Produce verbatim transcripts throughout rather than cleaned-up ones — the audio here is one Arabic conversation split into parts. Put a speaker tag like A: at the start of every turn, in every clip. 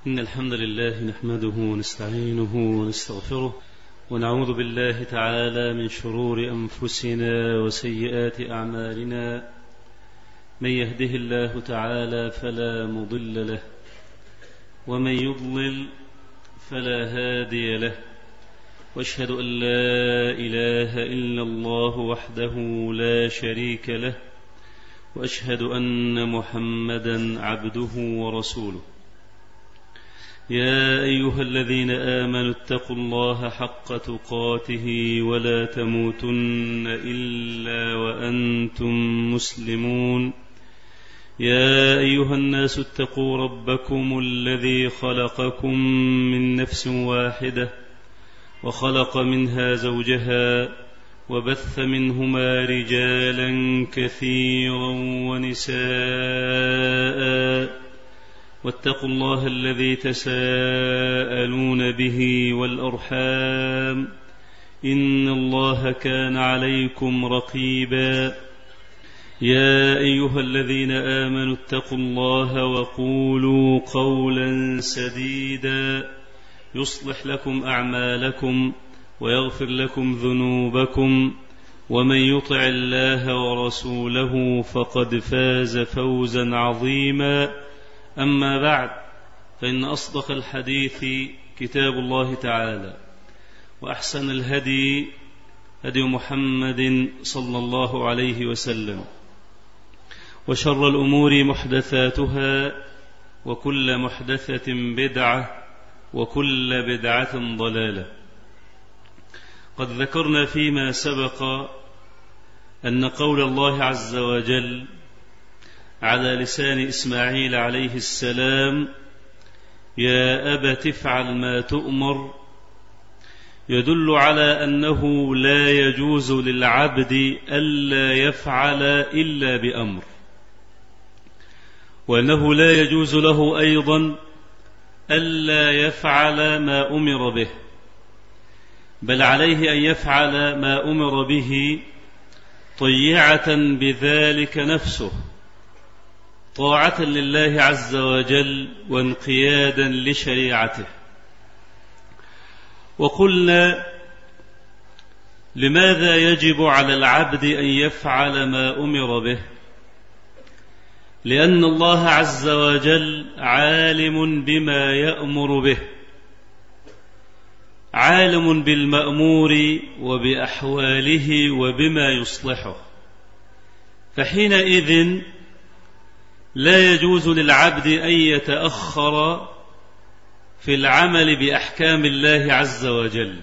A: إن الحمد لله نحمده ونستعينه ونستغفره ونعوذ بالله تعالى من شرور أنفسنا وسيئات أعمالنا. من يهده الله تعالى فلا مضل له ومن يضلل فلا هادي له، واشهد أن لا إله إلا الله وحده لا شريك له، وأشهد أن محمدا عبده ورسوله. يا أيها الذين آمنوا اتقوا الله حق تقاته ولا تموتن إلا وأنتم مسلمون. يا أيها الناس اتقوا ربكم الذي خلقكم من نفس واحدة وخلق منها زوجها وبث منهما رجالا كثيرا ونساء، واتقوا الله الذي تساءلون به والأرحام إن الله كان عليكم رقيبا. يا أيها الذين آمنوا اتقوا الله وقولوا قولا سديدا يصلح لكم أعمالكم ويغفر لكم ذنوبكم، ومن يطع الله ورسوله فقد فاز فوزا عظيما. أما بعد، فإن أصدق الحديث كتاب الله تعالى، وأحسن الهدي هدي محمد صلى الله عليه وسلم، وشر الأمور محدثاتها، وكل محدثة بدعة، وكل بدعة ضلالة. قد ذكرنا فيما سبق أن قول الله عز وجل على لسان إسماعيل عليه السلام: يا أبت افعل ما تؤمر، يدل على أنه لا يجوز للعبد ألا يفعل إلا بأمر، وأنه لا يجوز له أيضا ألا يفعل ما أمر به، بل عليه أن يفعل ما أمر به طيعة بذلك نفسه، طاعة لله عز وجل وانقيادا لشريعته. وقلنا: لماذا يجب على العبد أن يفعل ما أمر به؟ لأن الله عز وجل عالم بما يأمر به، عالم بالمأمور وبأحواله وبما يصلحه، فحينئذ لا يجوز للعبد أن يتأخر في العمل بأحكام الله عز وجل.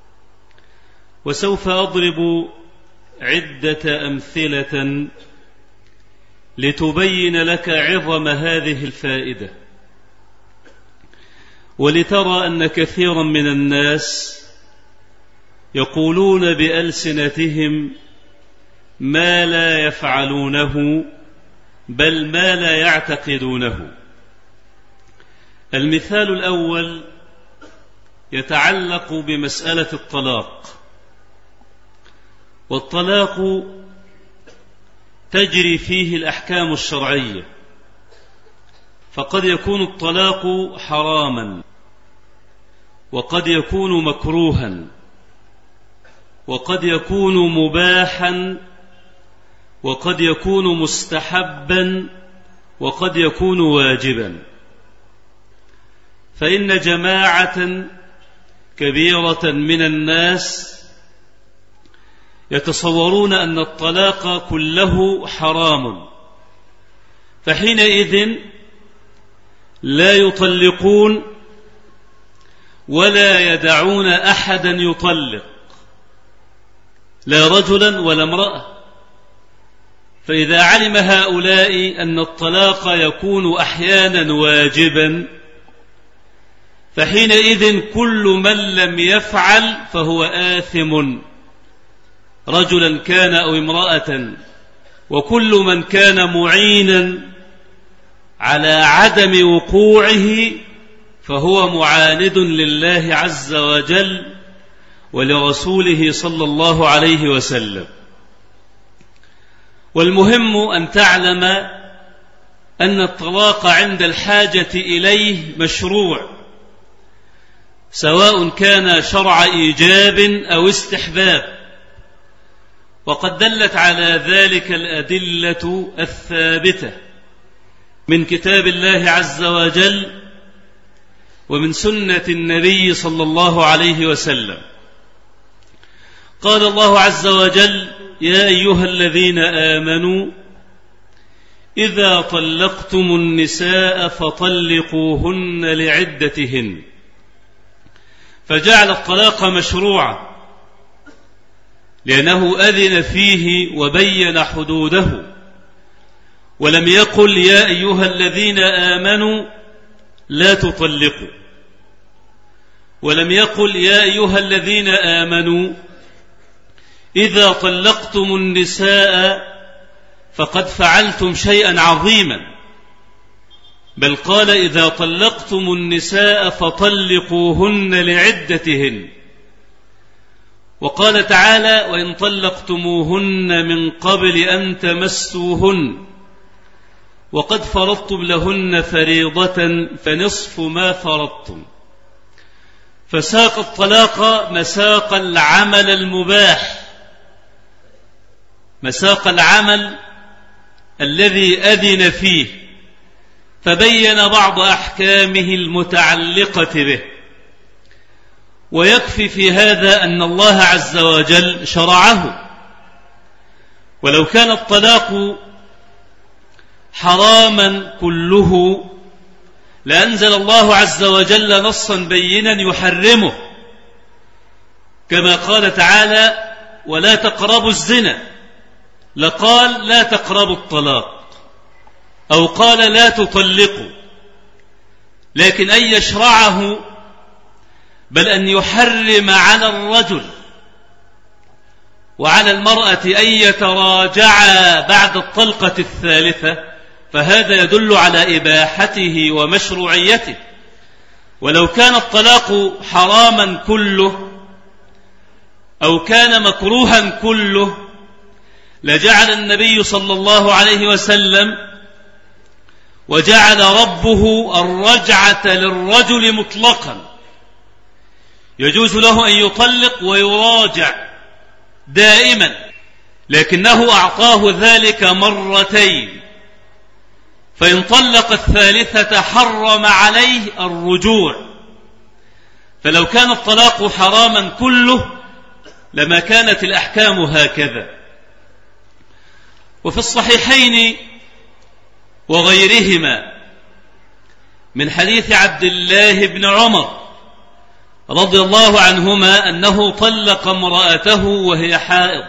A: وسوف أضرب عدة أمثلة لتبين لك عظم هذه الفائدة، ولترى أن كثيرا من الناس يقولون بألسنتهم ما لا يفعلونه، بل ما لا يعتقدونه. المثال الأول يتعلق بمسألة الطلاق. والطلاق تجري فيه الأحكام الشرعية، فقد يكون الطلاق حراما، وقد يكون مكروها، وقد يكون مباحا، وقد يكون مستحبا، وقد يكون واجبا. فإن جماعة كبيرة من الناس يتصورون أن الطلاق كله حرام، فحينئذ لا يطلقون ولا يدعون أحدا يطلق، لا رجلا ولا امرأة. فإذا علم هؤلاء أن الطلاق يكون أحيانا واجبا، فحينئذ كل من لم يفعل فهو آثم، رجلا كان أو امرأة، وكل من كان معينا على عدم وقوعه فهو معاند لله عز وجل ولرسوله صلى الله عليه وسلم. والمهم أن تعلم أن الطلاق عند الحاجة إليه مشروع، سواء كان شرع إيجاب أو استحباب، وقد دلت على ذلك الأدلة الثابتة من كتاب الله عز وجل ومن سنة النبي صلى الله عليه وسلم. قال الله عز وجل: يا أيها الذين آمنوا إذا طلقتم النساء فطلقوهن لعدتهن، فجعل الطلاق مشروعا لأنه أذن فيه وبين حدوده، ولم يقل يا أيها الذين آمنوا لا تطلقوا، ولم يقل يا أيها الذين آمنوا إذا طلقتم النساء فقد فعلتم شيئا عظيما، بل قال إذا طلقتم النساء فطلقوهن لعدتهن. وقال تعالى: وإن طلقتموهن من قبل أن تمسوهن وقد فرضتم لهن فريضة فنصف ما فرضتم. فساق الطلاق مساق العمل المباح، مساق العمل الذي أذن فيه، فبين بعض أحكامه المتعلقة به. ويكفي في هذا أن الله عز وجل شرعه، ولو كان الطلاق حراما كله لأنزل الله عز وجل نصا بينا يحرمه، كما قال تعالى: ولا تقربوا الزنا، لقال لا تقربوا الطلاق، أو قال لا تطلقوا، لكن أن يشرعه بل أن يحرم على الرجل وعلى المرأة أن يتراجعا بعد الطلقة الثالثة، فهذا يدل على إباحته ومشروعيته. ولو كان الطلاق حراما كله أو كان مكروها كله لجعل النبي صلى الله عليه وسلم وجعل ربه الرجعة للرجل مطلقا، يجوز له أن يطلق ويراجع دائما، لكنه أعطاه ذلك مرتين، فإن طلق الثالثة حرم عليه الرجوع. فلو كان الطلاق حراما كله لما كانت الأحكام هكذا. وفي الصحيحين وغيرهما من حديث عبد الله بن عمر رضي الله عنهما أنه طلق امرأته وهي حائض،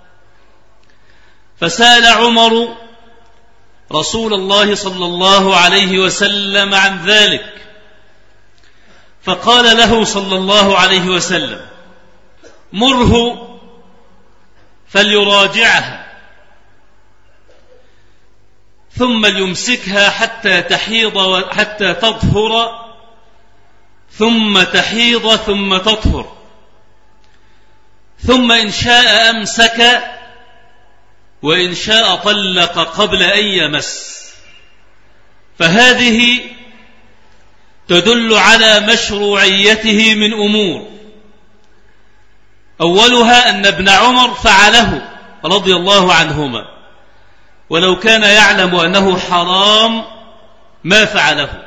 A: فسأل عمر رسول الله صلى الله عليه وسلم عن ذلك، فقال له صلى الله عليه وسلم: مره فليراجعها ثم ليمسكها حتى تحيض حتى تطهر ثم تحيض ثم تطهر، ثم إن شاء أمسك وإن شاء طلق قبل أن يمس. فهذه تدل على مشروعيته من أمور، أولها أن ابن عمر فعله رضي الله عنهما، ولو كان يعلم أنه حرام ما فعله.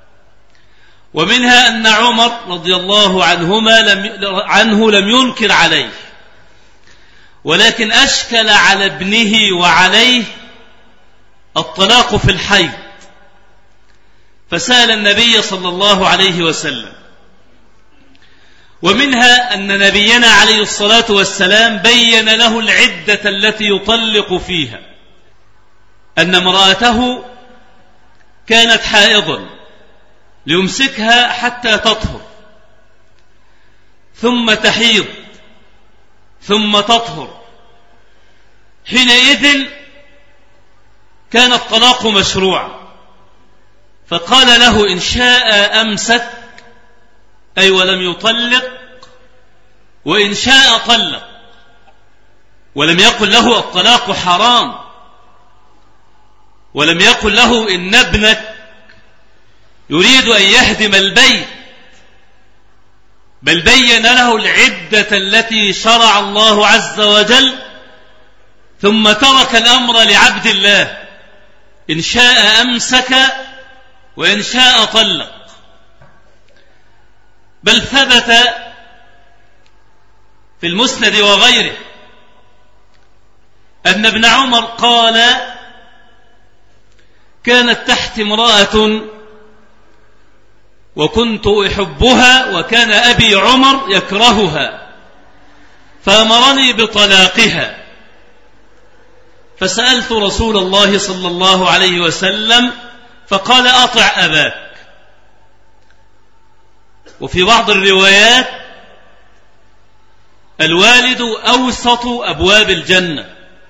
A: ومنها أن عمر رضي الله عنهما لم عنه لم ينكر عليه، ولكن أشكل على ابنه وعليه الطلاق في الحيض، فسأل النبي صلى الله عليه وسلم. ومنها أن نبينا عليه الصلاة والسلام بين له العدة التي يطلق فيها، أن امرأته كانت حائضا ليمسكها حتى تطهر ثم تحيض ثم تطهر، حينئذ كان الطلاق مشروعا. فقال له: إن شاء أمسك، أي ولم يطلق، وإن شاء طلق، ولم يقل له الطلاق حرام، ولم يقل له إن ابنك يريد أن يهدم البيت، بل بين له العدة التي شرع الله عز وجل، ثم ترك الأمر لعبد الله، إن شاء أمسك وإن شاء طلق. بل ثبت في المسند وغيره أن ابن عمر قال: كانت تحت امرأة وكنت أحبها وكان أبي عمر يكرهها، فأمرني بطلاقها، فسألت رسول الله صلى الله عليه وسلم فقال: أطع أباك. وفي بعض الروايات: الوالد أوسط أبواب الجنة.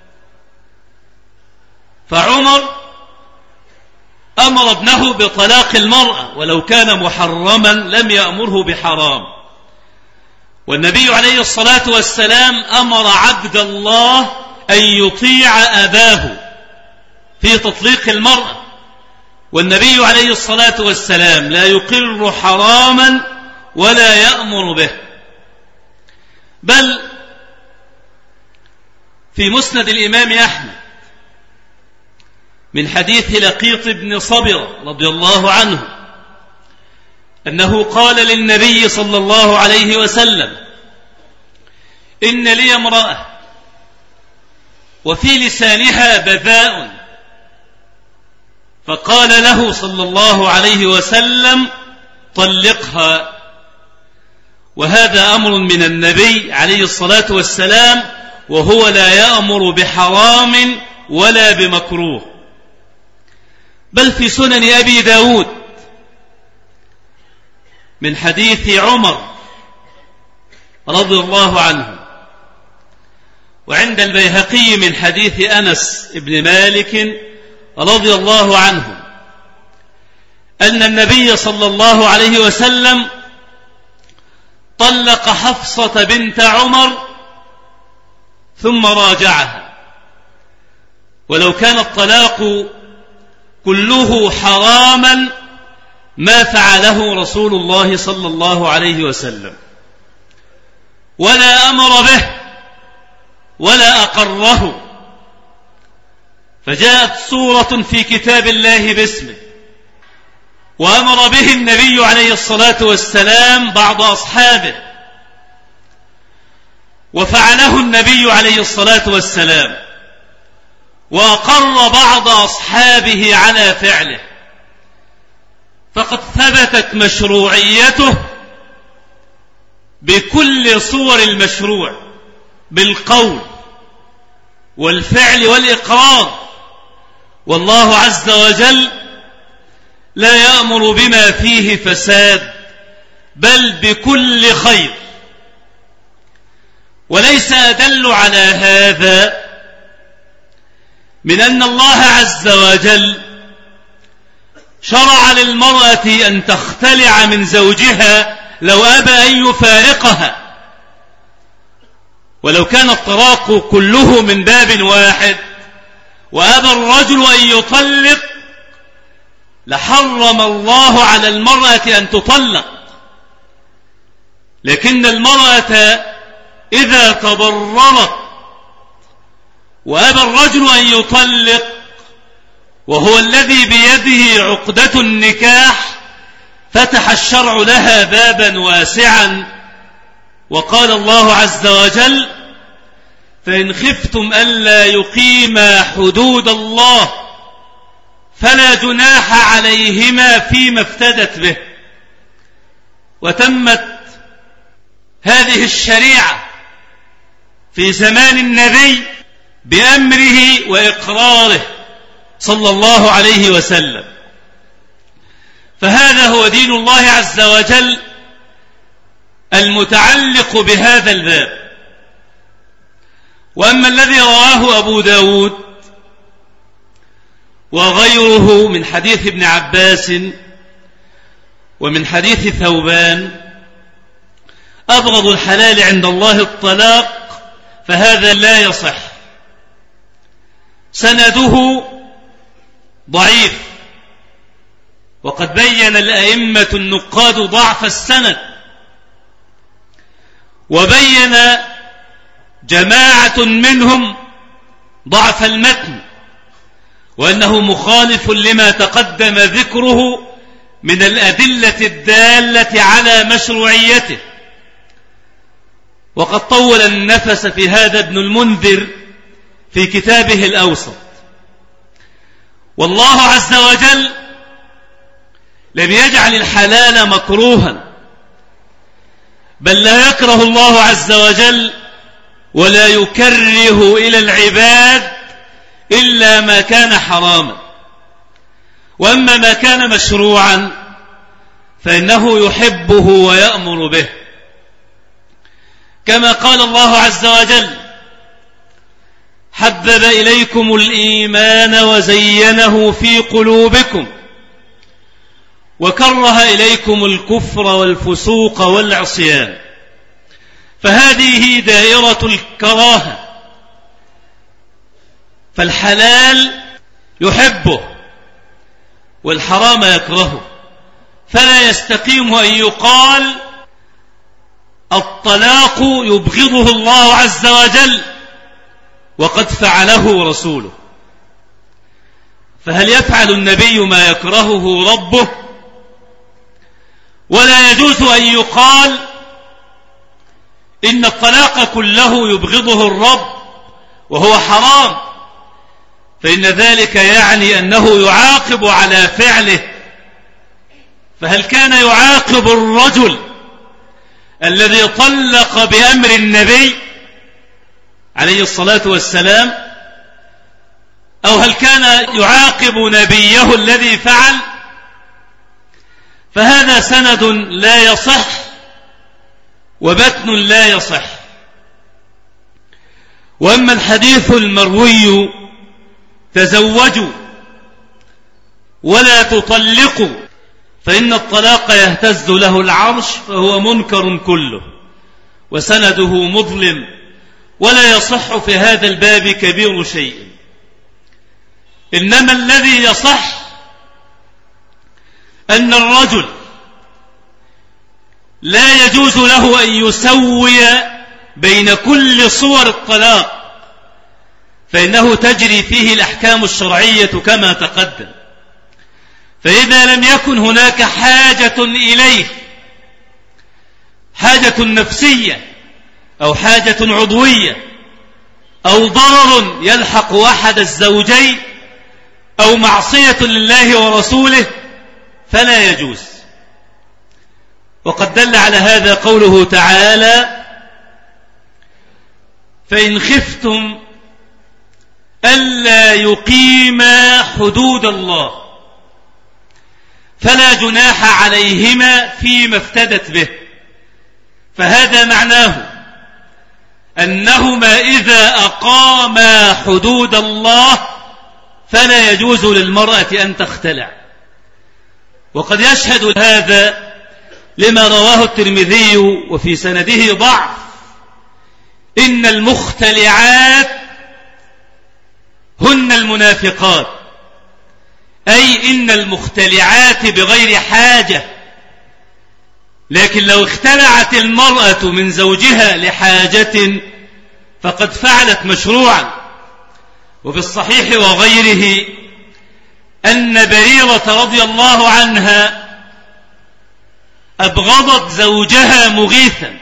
A: فعمر أمر ابنه بطلاق المرأة ولو كان محرما لم يأمره بحرام. والنبي عليه الصلاة والسلام أمر عبد الله أن يطيع أباه في تطليق المرأة، والنبي عليه الصلاة والسلام لا يقر حراما ولا يأمر به. بل في مسند الإمام أحمد من حديث لقيط بن صبرة رضي الله عنه أنه قال للنبي صلى الله عليه وسلم: إن لي امرأة وفي لسانها بذاء، فقال له صلى الله عليه وسلم: طلقها. وهذا أمر من النبي عليه الصلاة والسلام، وهو لا يأمر بحرام ولا بمكروه. بل في سنن أبي داود من حديث عمر رضي الله عنه، وعند البيهقي من حديث أنس بن مالك رضي الله عنه أن النبي صلى الله عليه وسلم طلق حفصة بنت عمر ثم راجعها. ولو كان الطلاق كله حراما ما فعله رسول الله صلى الله عليه وسلم، ولا أمر به ولا أقره. فجاءت سورة في كتاب الله باسمه، وأمر به النبي عليه الصلاة والسلام بعض أصحابه، وفعله النبي عليه الصلاة والسلام، وأقر بعض أصحابه على فعله. فقد ثبتت مشروعيته بكل صور المشروع، بالقول والفعل والإقرار. والله عز وجل لا يأمر بما فيه فساد، بل بكل خير. وليس أدل على هذا من أن الله عز وجل شرع للمرأة أن تختلع من زوجها لو أبى أن يفارقها. ولو كان الطلاق كله من باب واحد وأبى الرجل أن يطلق لحرم الله على المرأة أن تطلق. لكن المرأة إذا تضررت وأبى الرجل أن يطلق وهو الذي بيده عقدة النكاح، فتح الشرع لها بابا واسعا. وقال الله عز وجل: فإن خفتم ألا يقيما حدود الله فلا جناح عليهما فيما افتدت به. وتمت هذه الشريعة في زمان النبي بأمره وإقراره صلى الله عليه وسلم. فهذا هو دين الله عز وجل المتعلق بهذا الباب. وأما الذي رواه أبو داود وغيره من حديث ابن عباس ومن حديث ثوبان: أبغض الحلال عند الله الطلاق، فهذا لا يصح. سنده ضعيف، وقد بين الأئمة النقاد ضعف السند، وبين جماعة منهم ضعف المتن، وأنه مخالف لما تقدم ذكره من الأدلة الدالة على مشروعيته. وقد طول النفس في هذا ابن المنذر في كتابه الأوسط. والله عز وجل لم يجعل الحلال مكروها، بل لا يكره الله عز وجل ولا يكره إلى العباد إلا ما كان حراما، وأما ما كان مشروعا فإنه يحبه ويأمر به، كما قال الله عز وجل: حبب إليكم الإيمان وزينه في قلوبكم وكره إليكم الكفر والفسوق والعصيان. فهذه دائرة الكراهة، فالحلال يحبه والحرام يكرهه، فلا يستقيم أن يقال الطلاق يبغضه الله عز وجل وقد فعله رسوله. فهل يفعل النبي ما يكرهه ربه؟ ولا يجوز أن يقال إن الطلاق كله يبغضه الرب وهو حرام، فإن ذلك يعني أنه يعاقب على فعله. فهل كان يعاقب الرجل الذي طلق بأمر النبي عليه الصلاة والسلام، أو هل كان يعاقب نبيه الذي فعل؟ فهذا سند لا يصح وبتن لا يصح. وأما الحديث المروي تزوجوا ولا تطلقوا فإن الطلاق يهتز له العرش، فهو منكر كله وسنده مظلم، ولا يصح في هذا الباب كبير شيء. إنما الذي يصح أن الرجل لا يجوز له أن يسوي بين كل صور الطلاق، فإنه تجري فيه الأحكام الشرعية كما تقدم. فإذا لم يكن هناك حاجة إليه، حاجة نفسية أو حاجة عضوية أو ضرر يلحق أحد الزوجين أو معصية لله ورسوله، فلا يجوز. وقد دل على هذا قوله تعالى: فإن خفتم ألا يقيما حدود الله فلا جناح عليهما فيما افتدت به. فهذا معناه أنهما إذا أقاما حدود الله فلا يجوز للمرأة أن تختلع. وقد يشهد هذا لما رواه الترمذي وفي سنده ضعف: إن المختلعات هن المنافقات، أي إن المختلعات بغير حاجة. لكن لو اختلعت المرأة من زوجها لحاجة فقد فعلت مشروعا. وفي الصحيح وغيره أن بريرة رضي الله عنها أبغضت زوجها مغيثا،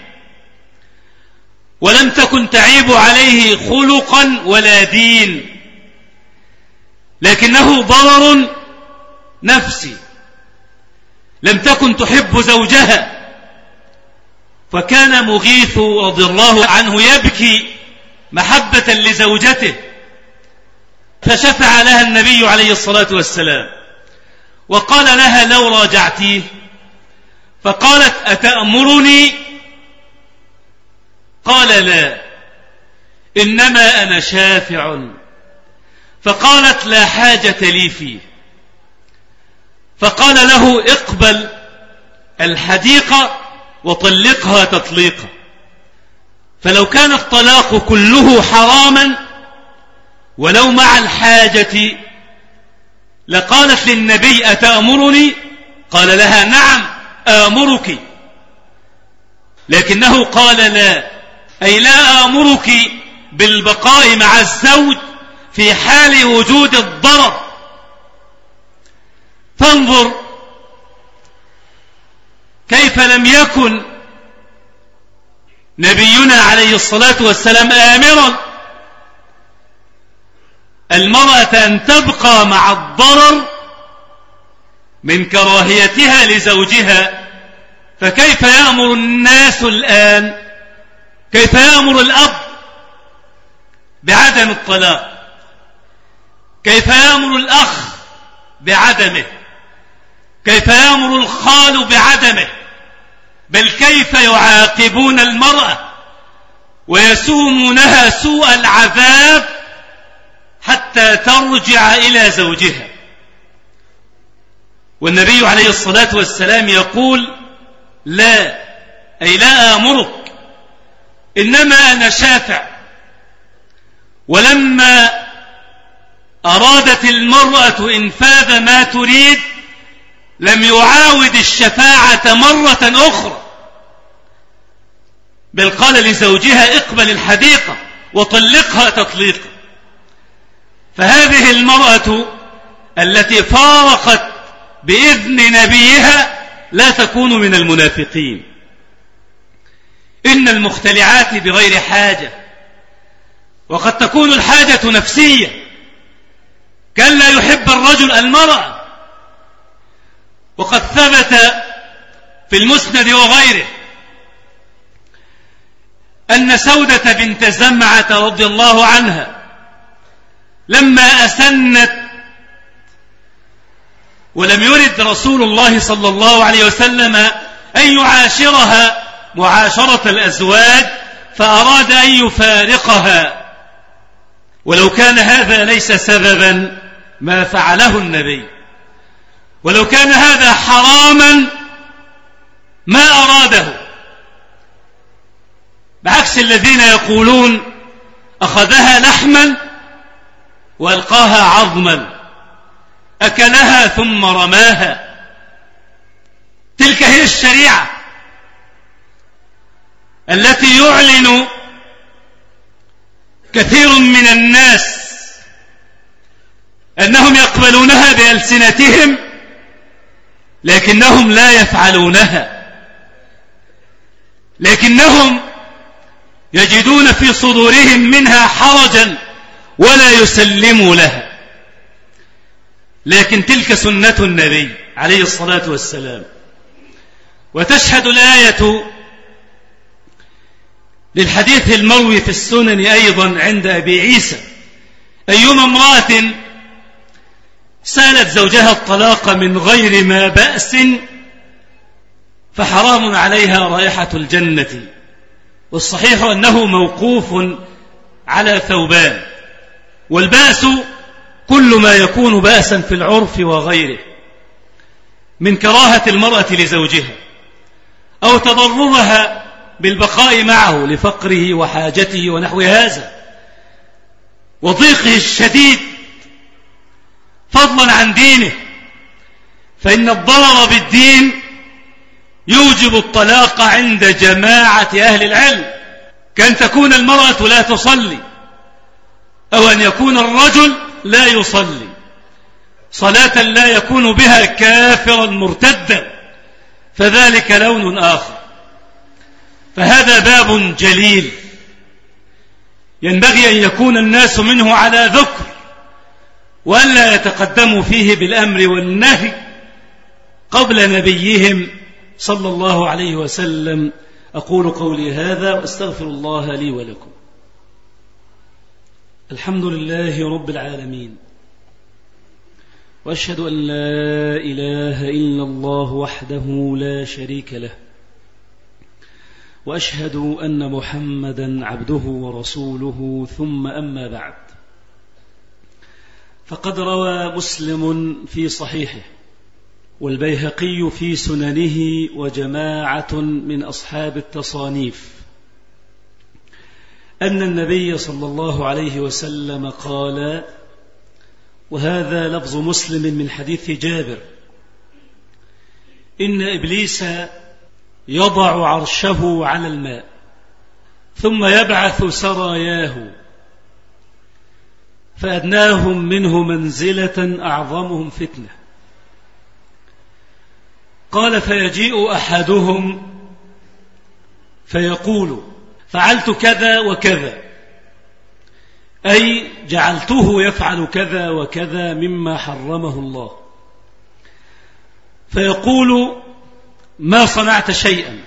A: ولم تكن تعيب عليه خلقا ولا دين، لكنه ضرر نفسي. لم تكن تحب زوجها، فكان مغيث رضي الله عنه يبكي محبة لزوجته، فشفع لها النبي عليه الصلاة والسلام وقال لها: لو راجعتيه. فقالت: أتأمرني؟ قال: لا، إنما أنا شافع. فقالت: لا حاجة لي فيه. فقال له: اقبل الحديقة وطلقها تطليقا. فلو كان الطلاق كله حراما ولو مع الحاجة لقالت للنبي أتأمرني؟ قال لها نعم آمرك، لكنه قال لا، أي لا آمرك بالبقاء مع الزوج في حال وجود الضرر. فانظر كيف لم يكن نبينا عليه الصلاة والسلام آمرا المرأة أن تبقى مع الضرر من كراهيتها لزوجها، فكيف يأمر الناس الآن؟ كيف يأمر الأب بعدم الطلاق؟ كيف يأمر الأخ بعدمه؟ كيف يأمر الخال بعدمه؟ بل كيف يعاقبون المرأة ويسومونها سوء العذاب حتى ترجع إلى زوجها. والنبي عليه الصلاة والسلام يقول لا، أي لا آمرك، إنما أنا شافع. ولما أرادت المرأة إنفاذ ما تريد لم يعاود الشفاعة مرة أخرى، بل قال لزوجها اقبل الحديقة وطلقها تطليقا. فهذه المرأة التي فارقت بإذن نبيها لا تكون من المنافقين. إن المختلعات بغير حاجة، وقد تكون الحاجة نفسية، كان لا يحب الرجل المرأة. وقد ثبت في المسند وغيره أن سودة بنت زمعة رضي الله عنها لما أسنت ولم يرد رسول الله صلى الله عليه وسلم أن يعاشرها معاشرة الأزواج فأراد أن يفارقها، ولو كان هذا ليس سببا ما فعله النبي، ولو كان هذا حراما ما أراده، بعكس الذين يقولون أخذها لحما وألقاها عظما، أكلها ثم رماها. تلك هي الشريعة التي يعلن كثير من الناس أنهم يقبلونها بألسنتهم لكنهم لا يفعلونها، لكنهم يجدون في صدورهم منها حرجا ولا يسلموا لها. لكن تلك سنة النبي عليه الصلاة والسلام. وتشهد الآية للحديث المروي في السنن أيضا عند أبي عيسى أيما امرأة سالت زوجها الطلاق من غير ما بأس فحرام عليها رائحة الجنة. والصحيح أنه موقوف على ثوبان، والبأس كل ما يكون بأسا في العرف وغيره من كراهة المرأة لزوجها أو تضررها بالبقاء معه لفقره وحاجته ونحو هذا وضيقه الشديد فضلا عن دينه، فإن الضرر بالدين يوجب الطلاق عند جماعة أهل العلم، كأن تكون المرأة لا تصلي أو أن يكون الرجل لا يصلي صلاة لا يكون بها كافرا مرتدا، فذلك لون آخر. فهذا باب جليل ينبغي أن يكون الناس منه على ذكر وأن لا يتقدموا فيه بالأمر والنهي قبل نبيهم صلى الله عليه وسلم. أقول قولي هذا وأستغفر الله لي ولكم. الحمد لله رب العالمين، وأشهد أن لا إله إلا الله وحده لا شريك له، وأشهد أن محمدا عبده ورسوله، ثم أما بعد، فقد روى مسلم في صحيحه والبيهقي في سننه وجماعة من أصحاب التصانيف أن النبي صلى الله عليه وسلم قال:
B: وهذا لفظ مسلم من حديث جابر: إن إبليس يضع عرشه على الماء ثم يبعث سراياه فأدناهم منه منزلة أعظمهم فتنة. قال: فيجيء أحدهم فيقول: فعلت كذا وكذا، أي جعلته يفعل كذا وكذا مما حرمه الله. فيقول: ما صنعت شيئا.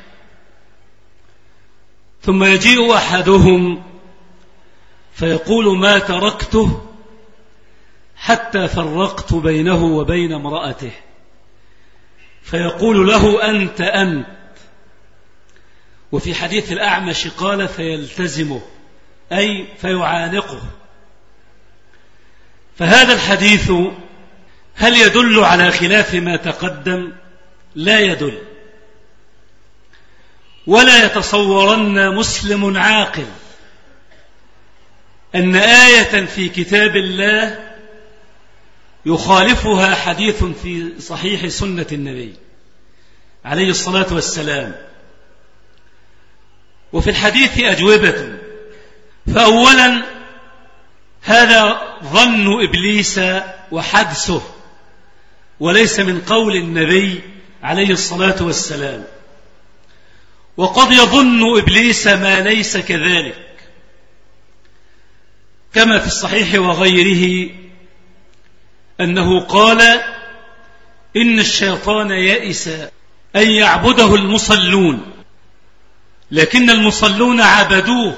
B: ثم يجيء أحدهم فيقول: ما تركته حتى فرقت بينه وبين امرأته. فيقول له: أنت أنت. وفي حديث الأعمش قال: فيلتزمه، أي فيعانقه. فهذا الحديث هل يدل على خلاف ما تقدم؟ لا يدل. ولا يتصورن مسلم عاقل أن آية في كتاب الله يخالفها حديث في صحيح سنة النبي عليه الصلاة والسلام. وفي الحديث أجوبة. فأولا هذا ظن إبليس وحدسه، وليس من قول النبي عليه الصلاة والسلام. وقد يظن إبليس ما ليس كذلك، كما في الصحيح وغيره أنه قال: إن الشيطان يئس أن يعبده المصلون، لكن المصلون عبدوه،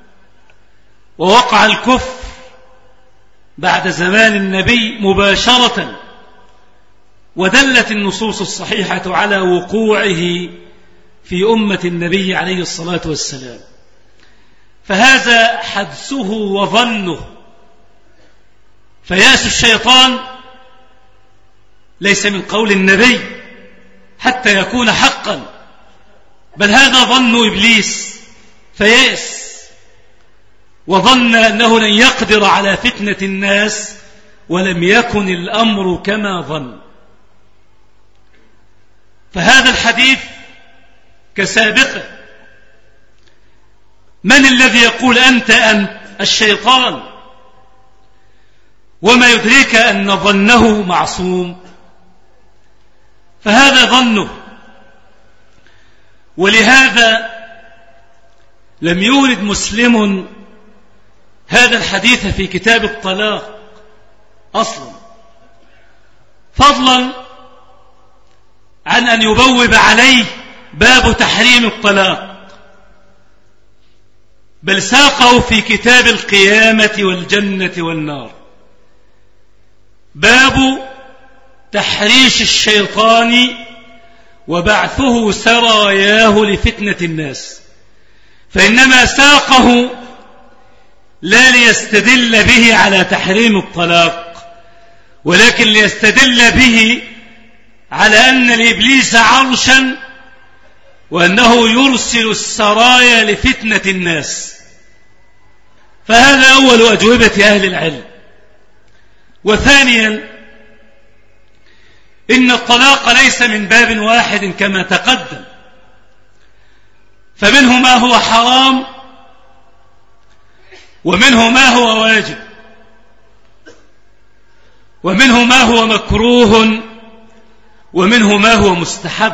B: ووقع الكفر بعد زمان النبي مباشرة، ودلت النصوص الصحيحة على وقوعه في أمة النبي عليه الصلاة والسلام. فهذا حدسه وظنه. فيأس الشيطان ليس من قول النبي حتى يكون حقا، بل هذا ظن إبليس فيأس، وظن أنه لن يقدر على فتنة الناس، ولم يكن الأمر كما ظن. فهذا الحديث كسابقه. من الذي يقول أنت أنت؟ الشيطان. وما يدريك أن ظنه معصوم؟ فهذا ظنه. ولهذا لم يورد مسلم هذا الحديث في كتاب الطلاق أصلا، فضلا عن أن يبوب عليه باب تحريم الطلاق، بل ساقه في كتاب القيامة والجنة والنار، باب تحريش الشيطان وبعثه سراياه لفتنة الناس. فإنما ساقه لا ليستدل به على تحريم الطلاق، ولكن ليستدل به على أن لإبليس عرشا، وأنه يرسل السرايا لفتنة الناس. فهذا أول أجوبة أهل العلم. وثانيا إن الطلاق ليس من باب واحد كما تقدم، فمنه ما هو حرام، ومنه ما هو واجب، ومنه ما هو مكروه، ومنه ما هو مستحب.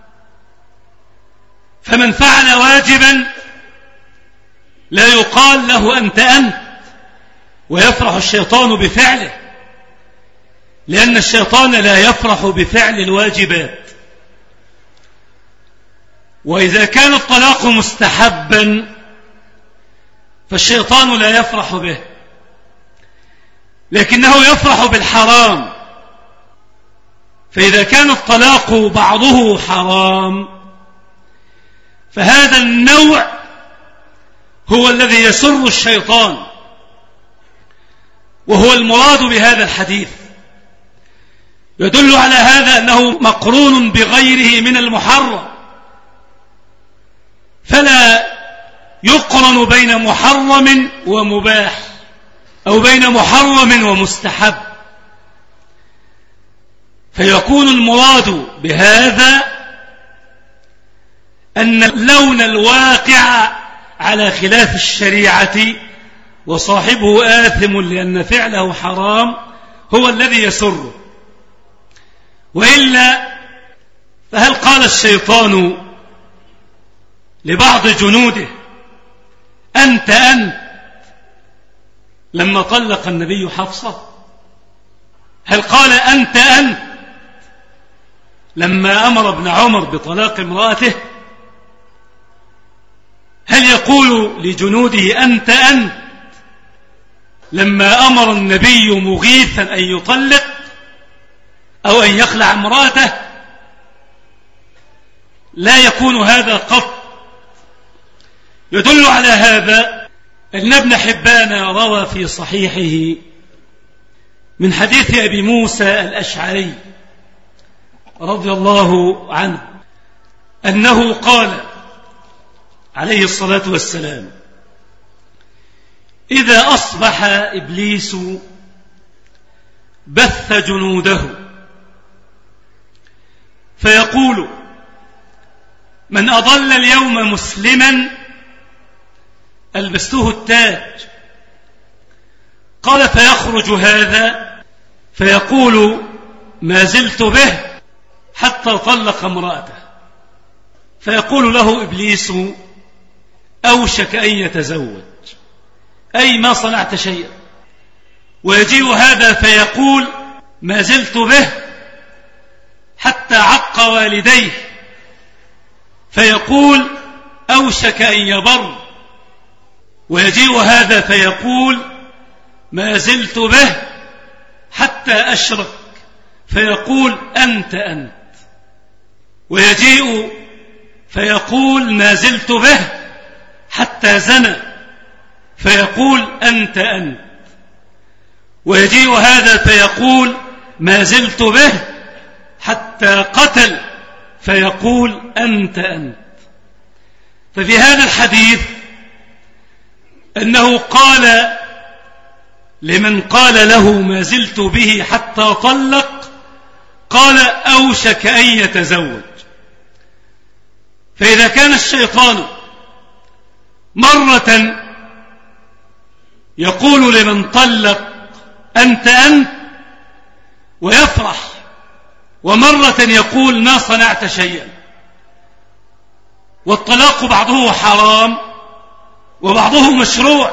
B: فمن فعل واجبا لا يقال له أنت أنت، ويفرح الشيطان بفعله، لأن الشيطان لا يفرح بفعل الواجبات. وإذا كان الطلاق مستحبا فالشيطان لا يفرح به، لكنه يفرح بالحرام. فإذا كان الطلاق بعضه حرام فهذا النوع هو الذي يسر الشيطان، وهو المراد بهذا الحديث. يدل على هذا أنه مقرون بغيره من المحرم، فلا يقرن بين محرم ومباح، أو بين محرم ومستحب، فيكون المراد بهذا أن اللون الواقع على خلاف الشريعة وصاحبه آثم لأن فعله حرام هو الذي يسره. وإلا فهل قال الشيطان لبعض جنوده أنت أنت لما طلق النبي حفصة؟ هل قال أنت أنت لما أمر ابن عمر بطلاق امرأته؟ هل يقول لجنوده أنت أنت لما أمر النبي مغيثا أن يطلق أو أن يخلع امرأته؟ لا يكون هذا قط. يدل على هذا أن ابن حبان روى في صحيحه من حديث أبي موسى الأشعري رضي الله عنه أنه قال عليه الصلاة والسلام: إذا أصبح إبليس بث جنوده فيقول: من أضل اليوم مسلما ألبسته التاج. قال: فيخرج هذا فيقول: ما زلت به حتى طلق امرأته. فيقول له إبليس: أوشك أن يتزوج، أي ما صنعت شيئا. ويجيء هذا فيقول: ما زلت به حتى عق والديه. فيقول: أوشك أن يبر. ويجيء هذا فيقول: ما زلت به حتى أشرك. فيقول: أنت أنت. ويجيء فيقول: ما زلت به حتى زنى. فيقول: أنت أنت. ويجيء هذا فيقول: ما زلت به حتى قتل. فيقول: أنت أنت. ففي هذا الحديث أنه قال لمن قال له ما زلت به حتى طلق، قال: أوشك أن يتزوج. فإذا كان الشيطان مرة يقول لمن طلق أنت أنت ويفرح، ومرة يقول ما صنعت شيئا، والطلاق بعضه حرام وبعضه مشروع،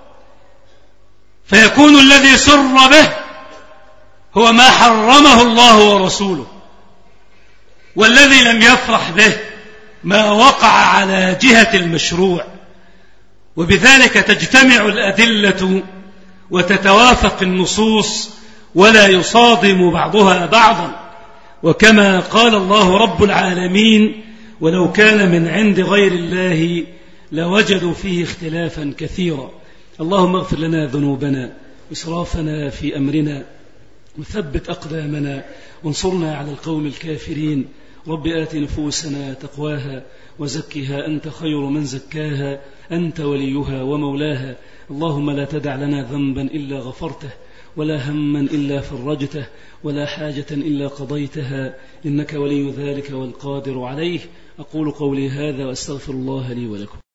B: فيكون الذي سر به هو ما حرمه الله ورسوله، والذي لم يفرح به ما وقع على جهة المشروع. وبذلك تجتمع الأدلة وتتوافق النصوص ولا يصادم بعضها بعضا. وكما قال الله رب العالمين: ولو كان من عند غير الله لوجدوا فيه اختلافا كثيرا. اللهم اغفر لنا ذنوبنا وإسرافنا في أمرنا وثبت أقدامنا وانصرنا على القوم الكافرين. رب آت نفوسنا تقواها وزكها أنت خير من زكاها أنت وليها ومولاها. اللهم لا تدع لنا ذنبا إلا غفرته ولا هما إلا فرجته ولا حاجة إلا قضيتها إنك ولي ذلك والقادر عليه. أقول قولي هذا وأستغفر الله لي ولكم.